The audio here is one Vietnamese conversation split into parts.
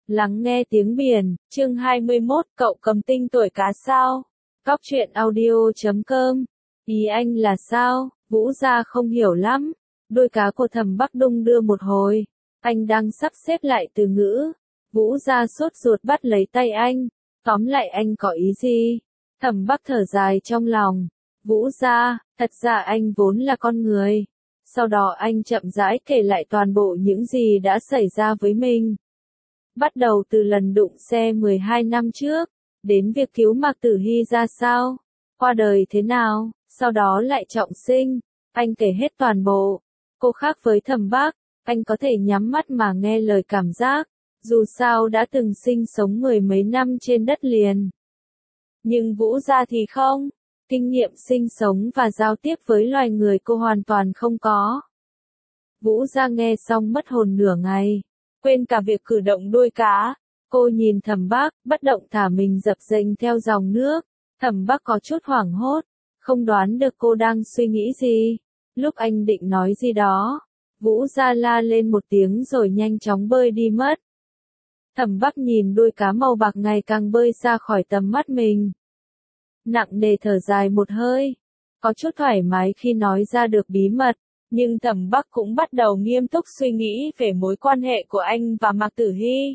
Lắng nghe tiếng biển, chương 21, cậu cầm tinh tuổi cá sao? Cóc truyện audio.com. Ý anh là sao? Vũ Gia không hiểu lắm. Đôi cá của Thẩm Bắc đung đưa một hồi. Anh đang sắp xếp lại từ ngữ. Vũ Gia sốt ruột bắt lấy tay anh. Tóm lại anh có ý gì? Thẩm Bắc thở dài trong lòng. Vũ Gia, thật ra anh vốn là con người. Sau đó anh chậm rãi kể lại toàn bộ những gì đã xảy ra với mình. Bắt đầu từ lần đụng xe 12 năm trước, đến việc cứu Mạc Tử Hy ra sao, qua đời thế nào, sau đó lại trọng sinh, anh kể hết toàn bộ. Cô khác với Thẩm Bắc, anh có thể nhắm mắt mà nghe lời cảm giác, dù sao đã từng sinh sống mười mấy năm trên đất liền. Nhưng Vũ Gia thì không, kinh nghiệm sinh sống và giao tiếp với loài người cô hoàn toàn không có. Vũ Gia nghe xong mất hồn nửa ngày. Quên cả việc cử động đuôi cá, cô nhìn Thẩm Bắc, bất động thả mình dập dềnh theo dòng nước. Thẩm Bắc có chút hoảng hốt, không đoán được cô đang suy nghĩ gì. Lúc anh định nói gì đó, Vũ Gia la lên một tiếng rồi nhanh chóng bơi đi mất. Thẩm Bắc nhìn đuôi cá màu bạc ngày càng bơi xa khỏi tầm mắt mình. Nặng nề thở dài một hơi, có chút thoải mái khi nói ra được bí mật. Nhưng Thẩm Bắc cũng bắt đầu nghiêm túc suy nghĩ về mối quan hệ của anh và Mạc Tử Hy.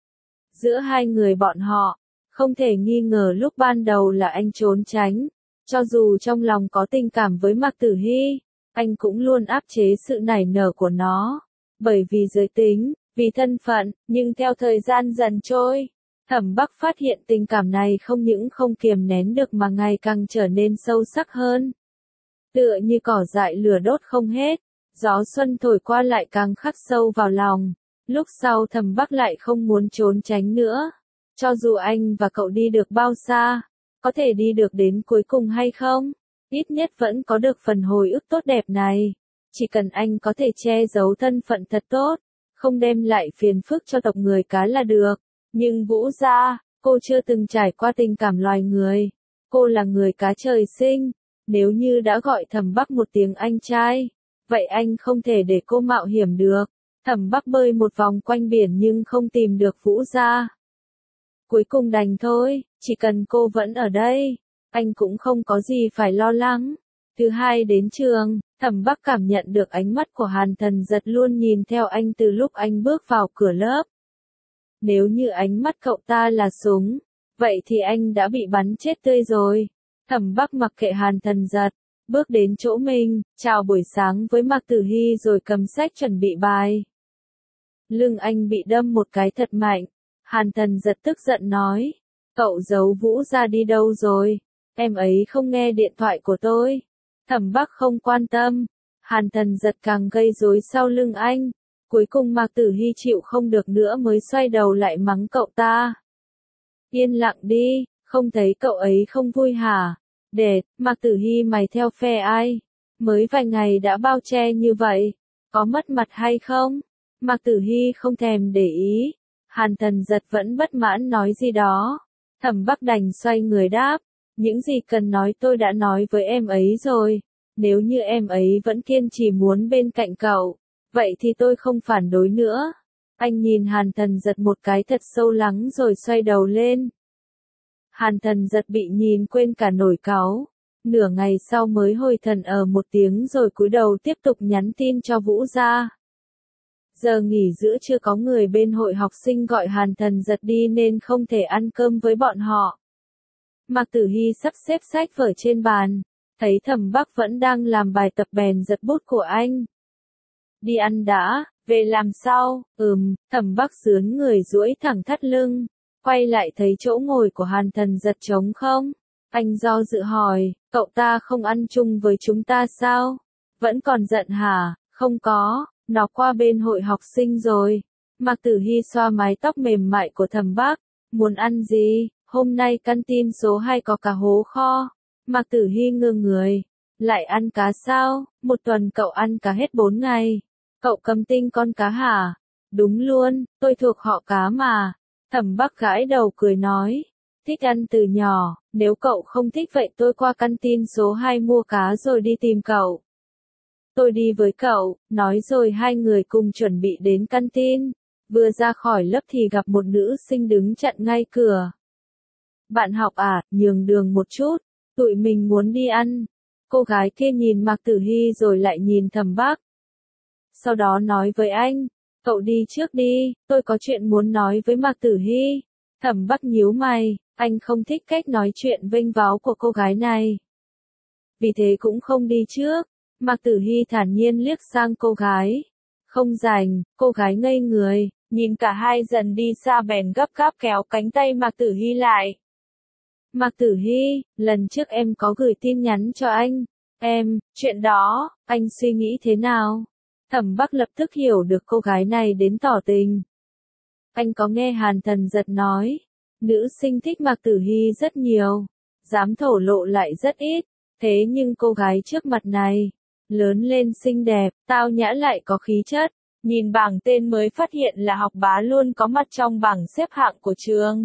Giữa hai người bọn họ, không thể nghi ngờ lúc ban đầu là anh trốn tránh. Cho dù trong lòng có tình cảm với Mạc Tử Hy, anh cũng luôn áp chế sự nảy nở của nó. Bởi vì giới tính, vì thân phận, nhưng theo thời gian dần trôi, Thẩm Bắc phát hiện tình cảm này không những không kiềm nén được mà ngày càng trở nên sâu sắc hơn. Tựa như cỏ dại lửa đốt không hết, gió xuân thổi qua lại càng khắc sâu vào lòng. Lúc sau Thẩm Bắc lại không muốn trốn tránh nữa. Cho dù anh và cậu đi được bao xa, có thể đi được đến cuối cùng hay không, ít nhất vẫn có được phần hồi ức tốt đẹp này. Chỉ cần anh có thể che giấu thân phận thật tốt, không đem lại phiền phức cho tộc người cá là được. Nhưng Vũ Gia, cô chưa từng trải qua tình cảm loài người. Cô là người cá trời sinh. Nếu như đã gọi Thẩm Bắc một tiếng anh trai, vậy anh không thể để cô mạo hiểm được. Thẩm Bắc bơi một vòng quanh biển nhưng không tìm được Vũ Gia. Cuối cùng đành thôi, chỉ cần cô vẫn ở đây, anh cũng không có gì phải lo lắng. Thứ hai đến trường, Thẩm Bắc cảm nhận được ánh mắt của Hàn Thần Giật luôn nhìn theo anh từ lúc anh bước vào cửa lớp. Nếu như ánh mắt cậu ta là súng, vậy thì anh đã bị bắn chết tươi rồi. Thẩm Bắc mặc kệ Hàn Thần Giật, bước đến chỗ mình, chào buổi sáng với Mạc Tử Hy rồi cầm sách chuẩn bị bài. Lưng anh bị đâm một cái thật mạnh. Hàn Thần Giật tức giận nói, cậu giấu Vũ Gia đi đâu rồi? Em ấy không nghe điện thoại của tôi. Thẩm Bắc không quan tâm. Hàn Thần Giật càng gây rối sau lưng anh. Cuối cùng Mạc Tử Hy chịu không được nữa mới xoay đầu lại mắng cậu ta. Yên lặng đi, không thấy cậu ấy không vui hả? Đệt, Mạc Tử Hy mày theo phe ai? Mới vài ngày đã bao che như vậy, có mất mặt hay không? Mạc Tử Hy không thèm để ý. Hàn Thần Giật vẫn bất mãn nói gì đó. Thẩm Bắc đành xoay người đáp, những gì cần nói tôi đã nói với em ấy rồi. Nếu như em ấy vẫn kiên trì muốn bên cạnh cậu, vậy thì tôi không phản đối nữa. Anh nhìn Hàn Thần Giật một cái thật sâu lắng rồi xoay đầu lên. Hàn Thần Giật bị nhìn quên cả nổi cáu. Nửa ngày sau mới hồi thần một tiếng rồi cúi đầu tiếp tục nhắn tin cho Vũ Gia. Giờ nghỉ giữa chưa có người bên hội học sinh gọi Hàn Thần Giật đi nên không thể ăn cơm với bọn họ. Mạc Tử Hy sắp xếp sách vở trên bàn, thấy Thẩm Bắc vẫn đang làm bài tập bèn giật bút của anh. Đi ăn đã, về làm sau. Thẩm Bắc sướn người duỗi thẳng thắt lưng, quay lại thấy chỗ ngồi của Hàn Thần Giật trống không. Anh do dự hỏi, cậu ta không ăn chung với chúng ta sao? Vẫn còn giận hả? Không có, nó qua bên hội học sinh rồi. Mạc Tử Hy xoa mái tóc mềm mại của Thẩm Bắc, muốn ăn gì? Hôm nay căn tin số 2 có cá hố kho. Mạc Tử Hy ngơ người, lại ăn cá sao? Một tuần cậu ăn cá hết 4 ngày. Cậu cầm tinh con cá hả? Đúng luôn, tôi thuộc họ cá mà. Thẩm Bắc gãi đầu cười nói, thích ăn từ nhỏ, nếu cậu không thích vậy tôi qua căn tin số 2 mua cá rồi đi tìm cậu. Tôi đi với cậu, nói rồi hai người cùng chuẩn bị đến căn tin. Vừa ra khỏi lớp thì gặp một nữ sinh đứng chặn ngay cửa. Bạn học à, nhường đường một chút, tụi mình muốn đi ăn. Cô gái kia nhìn Mạc Tử Hy rồi lại nhìn Thẩm Bắc. Sau đó nói với anh, cậu đi trước đi, tôi có chuyện muốn nói với Mạc Tử Hy. Thẩm Bắc nhíu mày, anh không thích cách nói chuyện vênh váo của cô gái này. Vì thế cũng không đi trước. Mạc Tử Hy thản nhiên liếc sang cô gái. Không rảnh, cô gái ngây người, nhìn cả hai dần đi xa bèn gấp gáp kéo cánh tay Mạc Tử Hy lại. Mạc Tử Hy, lần trước em có gửi tin nhắn cho anh. Chuyện đó, anh suy nghĩ thế nào? Thẩm Bắc lập tức hiểu được cô gái này đến tỏ tình. Anh có nghe Hàn Thần Giật nói, nữ sinh thích Mạc Tử Hy rất nhiều, dám thổ lộ lại rất ít, thế nhưng cô gái trước mặt này, lớn lên xinh đẹp, tao nhã lại có khí chất, nhìn bảng tên mới phát hiện là học bá luôn có mặt trong bảng xếp hạng của trường.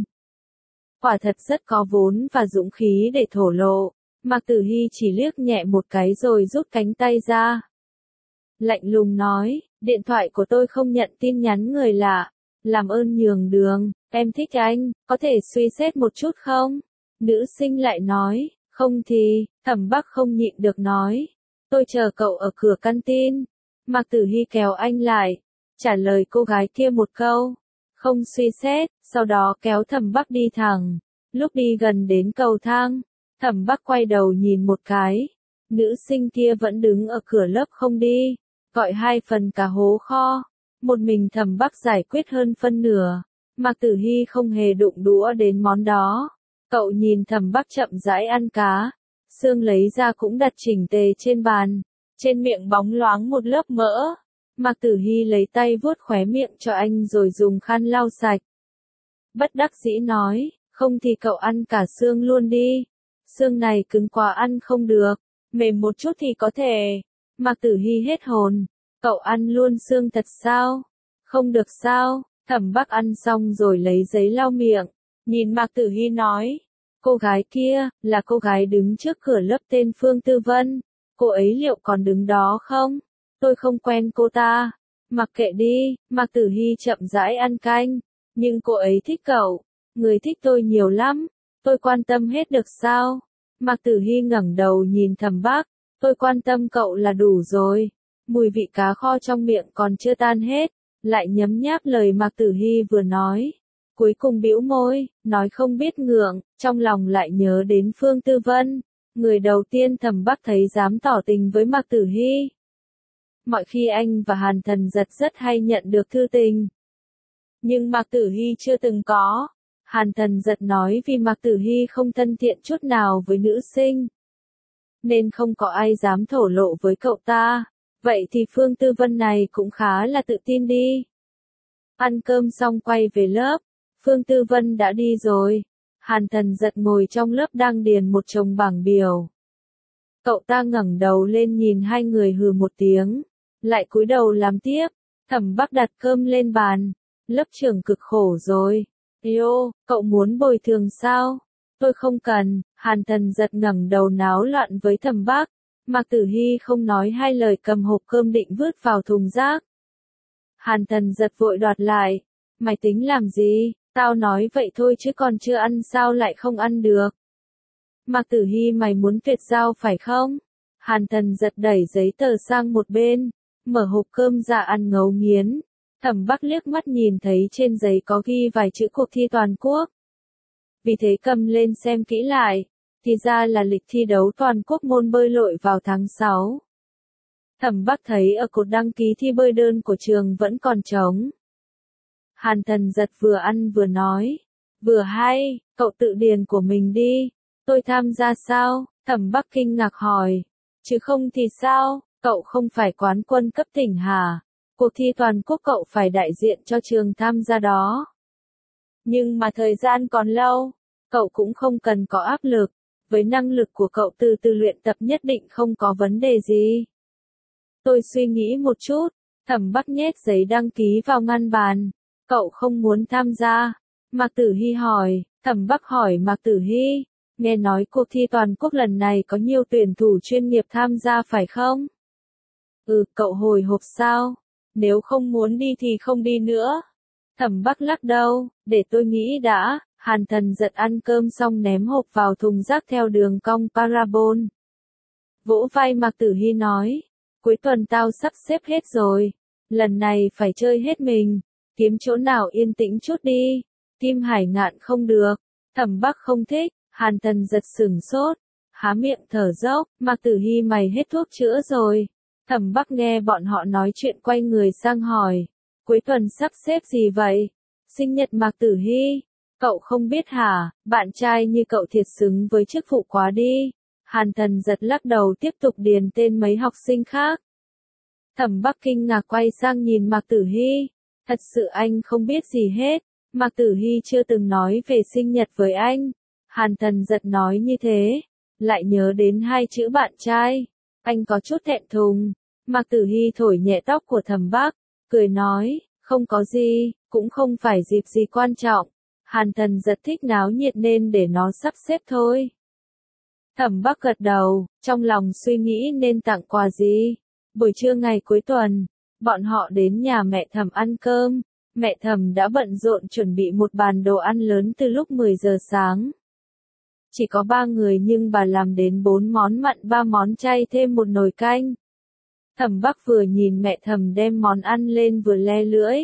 Quả thật rất có vốn và dũng khí để thổ lộ, Mạc Tử Hy chỉ liếc nhẹ một cái rồi rút cánh tay ra. Lạnh lùng nói, điện thoại của tôi không nhận tin nhắn người lạ, làm ơn nhường đường, em thích anh, có thể suy xét một chút không? Nữ sinh lại nói, không thì, Thẩm Bắc không nhịn được nói, tôi chờ cậu ở cửa căng tin. Mạc Tử Hy kéo anh lại, trả lời cô gái kia một câu, không suy xét, sau đó kéo Thẩm Bắc đi thẳng. Lúc đi gần đến cầu thang, Thẩm Bắc quay đầu nhìn một cái, nữ sinh kia vẫn đứng ở cửa lớp không đi, gọi 2 phần cá hố kho, một mình Thẩm Bắc giải quyết hơn phân nửa. Mạc Tử Hy không hề đụng đũa đến món đó. Cậu nhìn Thẩm Bắc chậm rãi ăn cá, xương lấy ra cũng đặt chỉnh tề trên bàn, trên miệng bóng loáng một lớp mỡ. Mạc Tử Hy lấy tay vuốt khóe miệng cho anh rồi dùng khăn lau sạch. Bất đắc dĩ nói, không thì cậu ăn cả xương luôn đi. Xương này cứng quá ăn không được, mềm một chút thì có thể. Mạc Tử Hy hết hồn, cậu ăn luôn xương thật sao? Không được sao? Thẩm Bắc ăn xong rồi lấy giấy lau miệng, nhìn Mạc Tử Hy nói, cô gái kia, là cô gái đứng trước cửa lớp tên Phương Tư Vân, cô ấy liệu còn đứng đó không? Tôi không quen cô ta. Mặc kệ đi, Mạc Tử Hy chậm rãi ăn canh, nhưng cô ấy thích cậu, người thích tôi nhiều lắm, tôi quan tâm hết được sao? Mạc Tử Hy ngẩng đầu nhìn Thẩm Bắc, tôi quan tâm cậu là đủ rồi. Mùi vị cá kho trong miệng còn chưa tan hết, lại nhấm nháp lời Mạc Tử Hy vừa nói. Cuối cùng bĩu môi, nói không biết ngượng, trong lòng lại nhớ đến Phương Tư Vân, người đầu tiên Thẩm Bắc thấy dám tỏ tình với Mạc Tử Hy. Mọi khi anh và Hàn Thần Giật rất hay nhận được thư tình, nhưng Mạc Tử Hy chưa từng có. Hàn Thần Giật nói vì Mạc Tử Hy không thân thiện chút nào với nữ sinh, nên không có ai dám thổ lộ với cậu ta. Vậy thì Phương Tư Vân này cũng khá là tự tin đi. Ăn cơm xong quay về lớp, Phương Tư Vân đã đi rồi. Hàn Thần Giật ngồi trong lớp đang điền một chồng bảng biểu. Cậu ta ngẩng đầu lên nhìn hai người hừ một tiếng, lại cúi đầu làm tiếp. Thẩm Bắc đặt cơm lên bàn, lớp trưởng cực khổ rồi. Yêu, cậu muốn bồi thường sao? Tôi không cần. Hàn Thần Giật ngẩng đầu náo loạn với Thẩm Bắc. Mạc Tử Hy không nói hai lời cầm hộp cơm định vứt vào thùng rác. Hàn Thần Giật vội đoạt lại. Mày tính làm gì? Tao nói vậy thôi chứ còn chưa ăn sao lại không ăn được? Mạc Tử Hy mày muốn tuyệt giao phải không? Hàn Thần Giật đẩy giấy tờ sang một bên, mở hộp cơm ra ăn ngấu nghiến. Thẩm Bắc liếc mắt nhìn thấy trên giấy có ghi vài chữ cuộc thi toàn quốc. Vì thế cầm lên xem kỹ lại, thì ra là lịch thi đấu toàn quốc môn bơi lội vào tháng 6. Thẩm Bắc thấy ở cột đăng ký thi bơi đơn của trường vẫn còn trống. Hàn Thần Giật vừa ăn vừa nói, vừa hay, cậu tự điền của mình đi. Tôi tham gia sao? Thẩm Bắc kinh ngạc hỏi, chứ không thì sao, cậu không phải quán quân cấp tỉnh hả? Cuộc thi toàn quốc cậu phải đại diện cho trường tham gia đó. Nhưng mà thời gian còn lâu, cậu cũng không cần có áp lực, với năng lực của cậu từ từ luyện tập nhất định không có vấn đề gì. Tôi suy nghĩ một chút, Thẩm Bắc nhét giấy đăng ký vào ngăn bàn, cậu không muốn tham gia? Mạc Tử Hy hỏi. Thẩm Bắc hỏi Mạc Tử Hy, nghe nói cuộc thi toàn quốc lần này có nhiều tuyển thủ chuyên nghiệp tham gia phải không? Cậu hồi hộp sao? Nếu không muốn đi thì không đi nữa. Thẩm Bắc lắc đầu, để tôi nghĩ đã. Hàn Thần giật ăn cơm xong ném hộp vào thùng rác theo đường cong parabol. Vỗ vai Mạc Tử Hy nói, cuối tuần tao sắp xếp hết rồi, lần này phải chơi hết mình, kiếm chỗ nào yên tĩnh chút đi. Kim Hải Ngạn không được, Thẩm Bắc không thích. Hàn Thần giật sửng sốt, há miệng thở dốc, Mạc Tử Hy mày hết thuốc chữa rồi. Thẩm Bắc nghe bọn họ nói chuyện quay người sang hỏi, cuối tuần sắp xếp gì vậy? Sinh nhật Mạc Tử Hy, cậu không biết hả, bạn trai như cậu thiệt xứng với chức vụ quá đi. Hàn Thần giật lắc đầu tiếp tục điền tên mấy học sinh khác. Thẩm Bắc kinh ngạc quay sang nhìn Mạc Tử Hy, thật sự anh không biết gì hết, Mạc Tử Hy chưa từng nói về sinh nhật với anh. Hàn Thần giật nói như thế, lại nhớ đến hai chữ bạn trai, anh có chút thẹn thùng. Mạc Tử Hy thổi nhẹ tóc của Thẩm Bắc, cười nói, không có gì, cũng không phải dịp gì quan trọng. Hàn Thần giật thích náo nhiệt nên để nó sắp xếp thôi. Thẩm Bắc gật đầu, trong lòng suy nghĩ nên tặng quà gì. Buổi trưa ngày cuối tuần, bọn họ đến nhà mẹ Thẩm ăn cơm. Mẹ Thẩm đã bận rộn chuẩn bị một bàn đồ ăn lớn từ lúc 10 giờ sáng. Chỉ có 3 người nhưng bà làm đến 4 món mặn 3 món chay thêm một nồi canh. Thẩm Bắc vừa nhìn mẹ Thẩm đem món ăn lên vừa le lưỡi.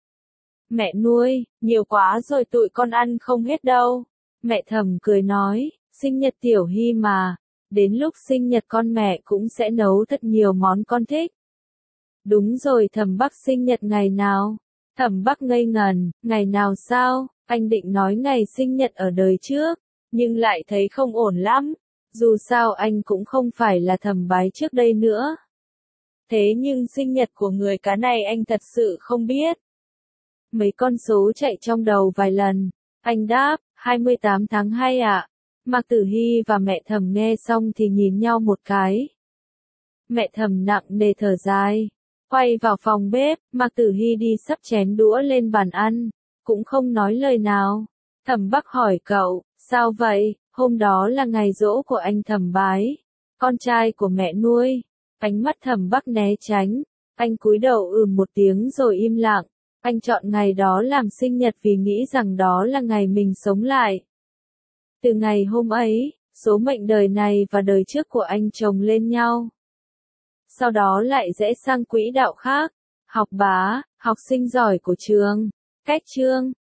Mẹ nuôi, nhiều quá rồi tụi con ăn không hết đâu. Mẹ Thẩm cười nói, sinh nhật Tiểu Hy mà, đến lúc sinh nhật con mẹ cũng sẽ nấu thật nhiều món con thích. Đúng rồi, Thẩm Bắc sinh nhật ngày nào? Thẩm Bắc ngây ngần, ngày nào sao? Anh định nói ngày sinh nhật ở đời trước, nhưng lại thấy không ổn lắm. Dù sao anh cũng không phải là Thẩm Bái trước đây nữa. Thế nhưng sinh nhật của người cá này anh thật sự không biết. Mấy con số chạy trong đầu vài lần. Anh đáp, 28 tháng 2 ạ. Mạc Tử Hy và mẹ Thẩm nghe xong thì nhìn nhau một cái. Mẹ Thẩm nặng nề thở dài. Quay vào phòng bếp, Mạc Tử Hy đi sắp chén đũa lên bàn ăn. Cũng không nói lời nào. Thẩm Bắc hỏi cậu, sao vậy? Hôm đó là ngày giỗ của anh Thẩm Bái, con trai của mẹ nuôi. Ánh mắt Thẩm Bắc né tránh. Anh cúi đầu một tiếng rồi im lặng. Anh chọn ngày đó làm sinh nhật vì nghĩ rằng đó là ngày mình sống lại. Từ ngày hôm ấy, số mệnh đời này và đời trước của anh chồng lên nhau. Sau đó lại rẽ sang quỹ đạo khác. Học bá, học sinh giỏi của trường, cách chương.